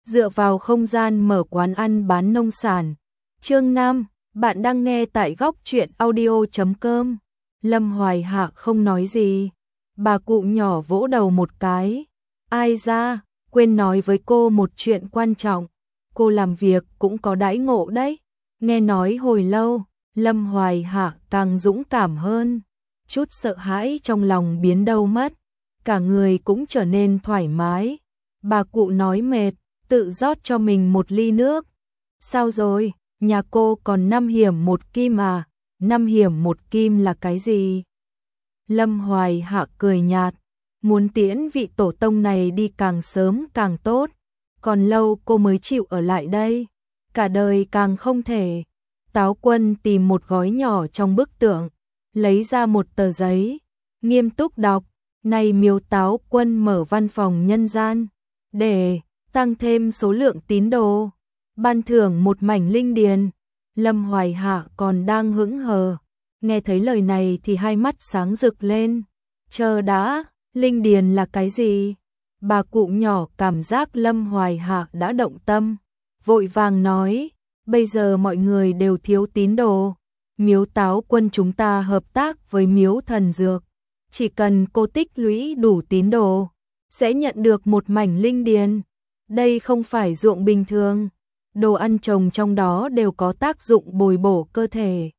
dựa vào không gian mở quán ăn bán nông sản. Chương 5, bạn đang nghe tại góc truyện audio.com. Lâm Hoài Hạ không nói gì. Bà cụ nhỏ vỗ đầu một cái. Ai ra, quên nói với cô một chuyện quan trọng. Cô làm việc cũng có đãi ngộ đấy. Nghe nói hồi lâu, Lâm Hoài Hạ càng dũng cảm hơn. Chút sợ hãi trong lòng biến đâu mất. Cả người cũng trở nên thoải mái. Bà cụ nói mệt, tự rót cho mình một ly nước. Sao rồi, nhà cô còn 5 hiểm 1 kim à? 5 hiểm 1 kim là cái gì? Lâm Hoài Hạ cười nhạt, muốn tiễn vị tổ tông này đi càng sớm càng tốt. Còn lâu cô mới chịu ở lại đây. Cả đời càng không thể. Táo Quân tìm một gói nhỏ trong bức tượng, lấy ra một tờ giấy, nghiêm túc đọc. Này Miếu Táo Quân mở văn phòng nhân gian, để tăng thêm số lượng tín đồ, ban thưởng một mảnh linh điền. Lâm Hoài Hạ còn đang hững hờ, nghe thấy lời này thì hai mắt sáng rực lên. Chờ đã, linh điền là cái gì? Bà cụ nhỏ cảm giác Lâm Hoài Hạ đã động tâm, vội vàng nói, bây giờ mọi người đều thiếu tín đồ. Miếu Táo Quân chúng ta hợp tác với Miếu Thần Dược. Chỉ cần cô tích lũy đủ tín đồ, sẽ nhận được một mảnh linh điền. Đây không phải ruộng bình thường, đồ ăn trồng trong đó đều có tác dụng bồi bổ cơ thể.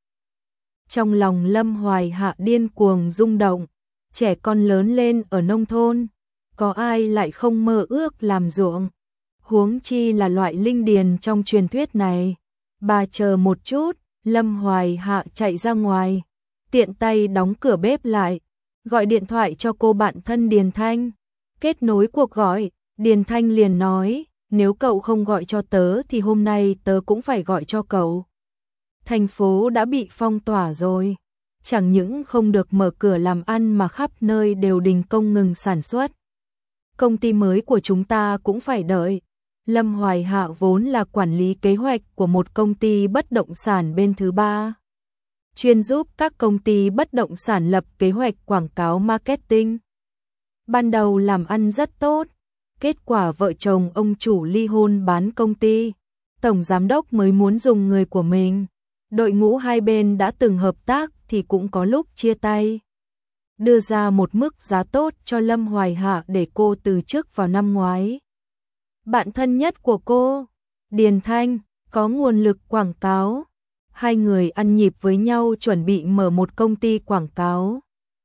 Trong lòng Lâm Hoài Hạ điên cuồng rung động, trẻ con lớn lên ở nông thôn, có ai lại không mơ ước làm ruộng, huống chi là loại linh điền trong truyền thuyết này. Bà chờ một chút, Lâm Hoài Hạ chạy ra ngoài, tiện tay đóng cửa bếp lại, gọi điện thoại cho cô bạn thân Điền Thanh. Kết nối cuộc gọi, Điền Thanh liền nói, nếu cậu không gọi cho tớ thì hôm nay tớ cũng phải gọi cho cậu. Thành phố đã bị phong tỏa rồi, chẳng những không được mở cửa làm ăn mà khắp nơi đều đình công ngừng sản xuất. Công ty mới của chúng ta cũng phải đợi. Lâm Hoài Hạ vốn là quản lý kế hoạch của một công ty bất động sản bên thứ ba, chuyên giúp các công ty bất động sản lập kế hoạch quảng cáo marketing. Ban đầu làm ăn rất tốt, kết quả vợ chồng ông chủ ly hôn bán công ty, tổng giám đốc mới muốn dùng người của mình. Đội ngũ hai bên đã từng hợp tác thì cũng có lúc chia tay. Đưa ra một mức giá tốt cho Lâm Hoài Hạ để cô từ chức vào năm ngoái. Bạn thân nhất của cô, Điền Thanh, có nguồn lực quảng cáo. Hai người ăn nhịp với nhau chuẩn bị mở một công ty quảng cáo.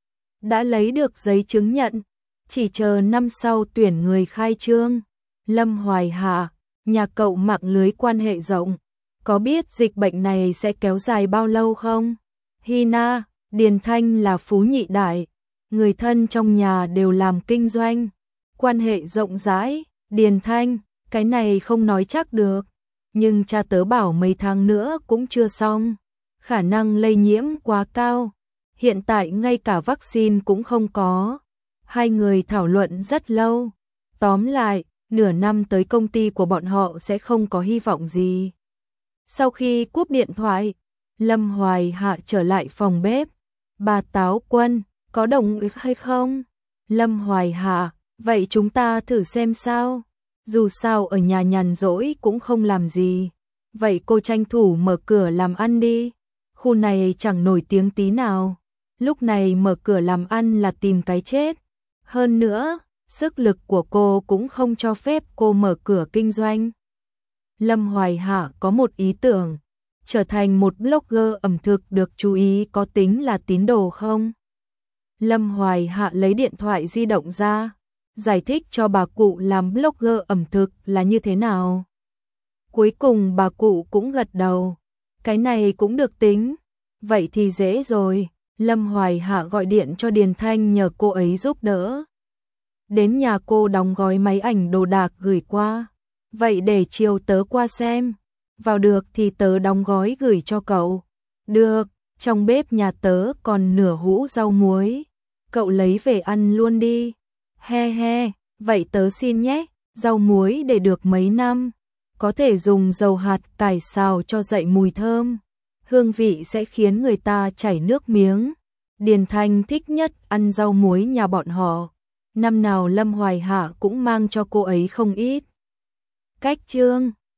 Đã lấy được giấy chứng nhận, chỉ chờ năm sau tuyển người khai trương. Lâm Hoài Hạ, nhà cậu mạng lưới quan hệ rộng, có biết dịch bệnh này sẽ kéo dài bao lâu không? Hina, Điền Thanh là phú nhị đại, người thân trong nhà đều làm kinh doanh, quan hệ rộng rãi. Điền Thanh, cái này không nói chắc được, nhưng cha tớ bảo mấy tháng nữa cũng chưa xong, khả năng lây nhiễm quá cao, hiện tại ngay cả vaccine cũng không có. Hai người thảo luận rất lâu, tóm lại, nửa năm tới công ty của bọn họ sẽ không có hy vọng gì. Sau khi cúp điện thoại, Lâm Hoài Hạ trở lại phòng bếp. Bà Táo Quân, có đồng ý hay không? Lâm Hoài Hạ, vậy chúng ta thử xem sao. Dù sao ở nhà nhàn rỗi cũng không làm gì. Vậy cô tranh thủ mở cửa làm ăn đi. Khu này chẳng nổi tiếng tí nào. Lúc này mở cửa làm ăn là tìm cái chết. Hơn nữa, sức lực của cô cũng không cho phép cô mở cửa kinh doanh. Lâm Hoài Hạ có một ý tưởng, trở thành một blogger ẩm thực được chú ý có tính là tín đồ không? Lâm Hoài Hạ lấy điện thoại di động ra, giải thích cho bà cụ làm blogger ẩm thực là như thế nào. Cuối cùng bà cụ cũng gật đầu, cái này cũng được tính. Vậy thì dễ rồi, Lâm Hoài Hạ gọi điện cho Điền Thanh nhờ cô ấy giúp đỡ. Đến nhà cô đóng gói máy ảnh đồ đạc gửi qua. Vậy để chiều tớ qua xem. Vào được thì tớ đóng gói gửi cho cậu. Được, trong bếp nhà tớ còn nửa hũ rau muối. Cậu lấy về ăn luôn đi. He he, vậy tớ xin nhé. Rau muối để được mấy năm. Có thể dùng dầu hạt cải xào cho dậy mùi thơm. Hương vị sẽ khiến người ta chảy nước miếng. Điền Thanh thích nhất ăn rau muối nhà bọn họ. Năm nào Lâm Hoài Hạ cũng mang cho cô ấy không ít. cách chương